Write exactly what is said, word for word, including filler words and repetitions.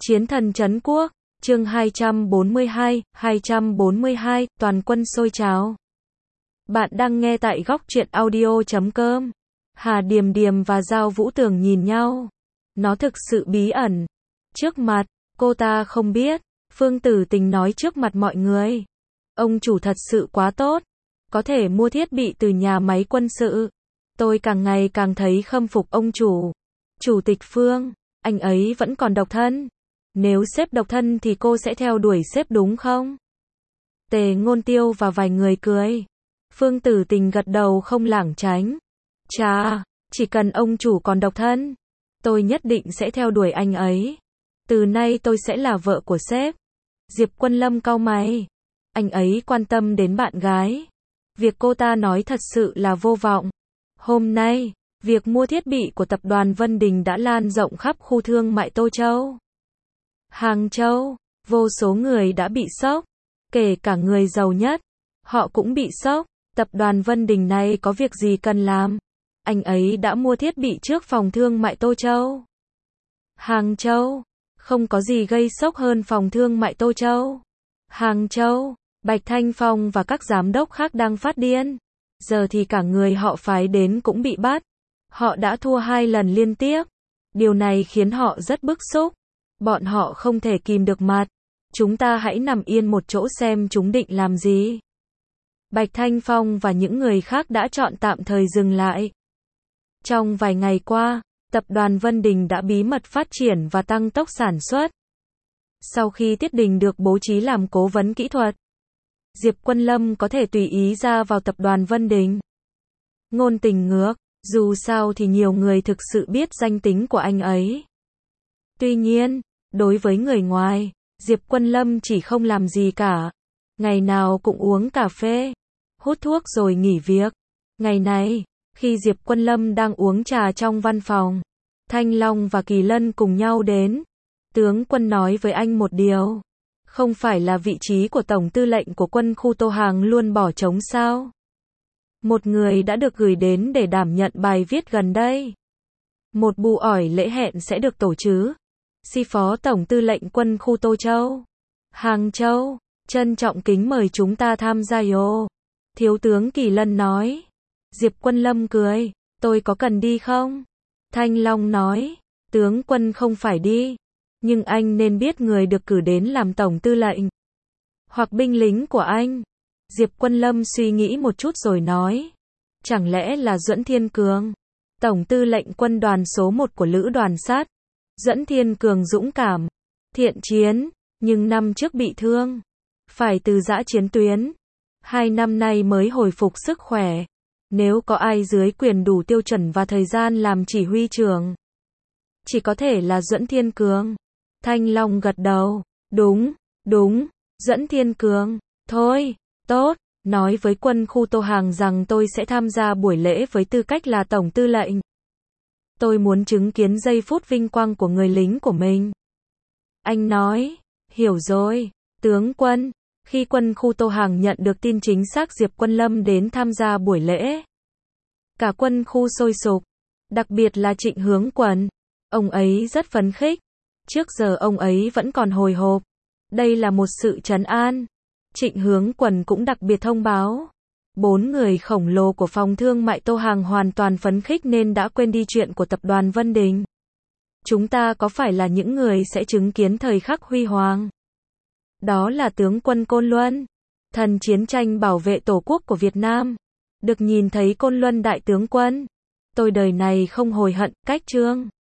Chiến thần trấn quốc, chương hai trăm bốn mươi hai, hai trăm bốn mươi hai, toàn quân sôi trào. Bạn đang nghe tại góc truyện audio chấm com. Hà Điềm Điềm và Giao Vũ Tường nhìn nhau. Nó thực sự bí ẩn. Trước mặt, cô ta không biết. Phương Tử Tình nói trước mặt mọi người. Ông chủ thật sự quá tốt. Có thể mua thiết bị từ nhà máy quân sự. Tôi càng ngày càng thấy khâm phục ông chủ. Chủ tịch Phương, anh ấy vẫn còn độc thân. Nếu sếp độc thân thì cô sẽ theo đuổi sếp đúng không? Tề Ngôn Tiêu và vài người cười. Phương Tử Tình gật đầu không lảng tránh. Chà, chỉ cần ông chủ còn độc thân, tôi nhất định sẽ theo đuổi anh ấy. Từ nay tôi sẽ là vợ của sếp. Diệp Quân Lâm cau mày. Anh ấy quan tâm đến bạn gái. Việc cô ta nói thật sự là vô vọng. Hôm nay, việc mua thiết bị của tập đoàn Vân Đình đã lan rộng khắp khu thương mại Tô Châu. Hàng Châu, vô số người đã bị sốc, kể cả người giàu nhất, họ cũng bị sốc. Tập đoàn Vân Đình này có việc gì cần làm? Anh ấy đã mua thiết bị trước phòng thương mại Tô Châu. Hàng Châu, không có gì gây sốc hơn phòng thương mại Tô Châu. Hàng Châu, Bạch Thanh Phong và các giám đốc khác đang phát điên. Giờ thì cả người họ phái đến cũng bị bắt. Họ đã thua hai lần liên tiếp. Điều này khiến họ rất bức xúc. Bọn họ không thể kìm được mặt. Chúng ta hãy nằm yên một chỗ xem chúng định làm gì. Bạch Thanh Phong và những người khác đã chọn tạm thời dừng lại. Trong vài ngày qua, tập đoàn Vân Đình đã bí mật phát triển và tăng tốc sản xuất. Sau khi Tiết Đình được bố trí làm cố vấn kỹ thuật, Diệp Quân Lâm có thể tùy ý ra vào tập đoàn Vân Đình. Ngôn Tình ngược, dù sao thì nhiều người thực sự biết danh tính của anh ấy. Tuy nhiên, đối với người ngoài, Diệp Quân Lâm chỉ không làm gì cả. Ngày nào cũng uống cà phê, hút thuốc rồi nghỉ việc. Ngày này, khi Diệp Quân Lâm đang uống trà trong văn phòng, Thanh Long và Kỳ Lân cùng nhau đến. Tướng quân nói với anh một điều. Không phải là vị trí của tổng tư lệnh của quân khu Tô Hàng luôn bỏ trống sao? Một người đã được gửi đến để đảm nhận bài viết gần đây. Một bu ỏi lễ hẹn sẽ được tổ chức. Si phó tổng tư lệnh quân khu Tô Châu, Hàng Châu, trân trọng kính mời chúng ta tham gia yo. Thiếu tướng Kỳ Lân nói. Diệp Quân Lâm cười. Tôi có cần đi không? Thanh Long nói. Tướng quân không phải đi. Nhưng anh nên biết người được cử đến làm tổng tư lệnh. Hoặc binh lính của anh. Diệp Quân Lâm suy nghĩ một chút rồi nói. Chẳng lẽ là Duẫn Thiên Cường? Tổng tư lệnh quân đoàn số một của lữ đoàn sát. Duẫn Thiên Cường dũng cảm, thiện chiến, nhưng năm trước bị thương. Phải từ giã chiến tuyến. Hai năm nay mới hồi phục sức khỏe. Nếu có ai dưới quyền đủ tiêu chuẩn và thời gian làm chỉ huy trưởng, chỉ có thể là Duẫn Thiên Cường. Thanh Long gật đầu. Đúng, đúng, Duẫn Thiên Cường. Thôi, tốt, nói với quân khu Tô Hàng rằng tôi sẽ tham gia buổi lễ với tư cách là tổng tư lệnh. Tôi muốn chứng kiến giây phút vinh quang của người lính của mình. Anh nói, hiểu rồi, tướng quân. Khi quân khu Tô Hàng nhận được tin chính xác Diệp Quân Lâm đến tham gia buổi lễ, cả quân khu sôi sục, đặc biệt là Trịnh Hướng Quần. Ông ấy rất phấn khích. Trước giờ ông ấy vẫn còn hồi hộp. Đây là một sự trấn an. Trịnh Hướng Quần cũng đặc biệt thông báo. Bốn người khổng lồ của phòng thương mại Tô Hàng hoàn toàn phấn khích nên đã quên đi chuyện của tập đoàn Vân Đình. Chúng ta có phải là những người sẽ chứng kiến thời khắc huy hoàng? Đó là tướng quân Côn Luân, thần chiến tranh bảo vệ tổ quốc của Việt Nam. Được nhìn thấy Côn Luân đại tướng quân, tôi đời này không hối hận. Cách chương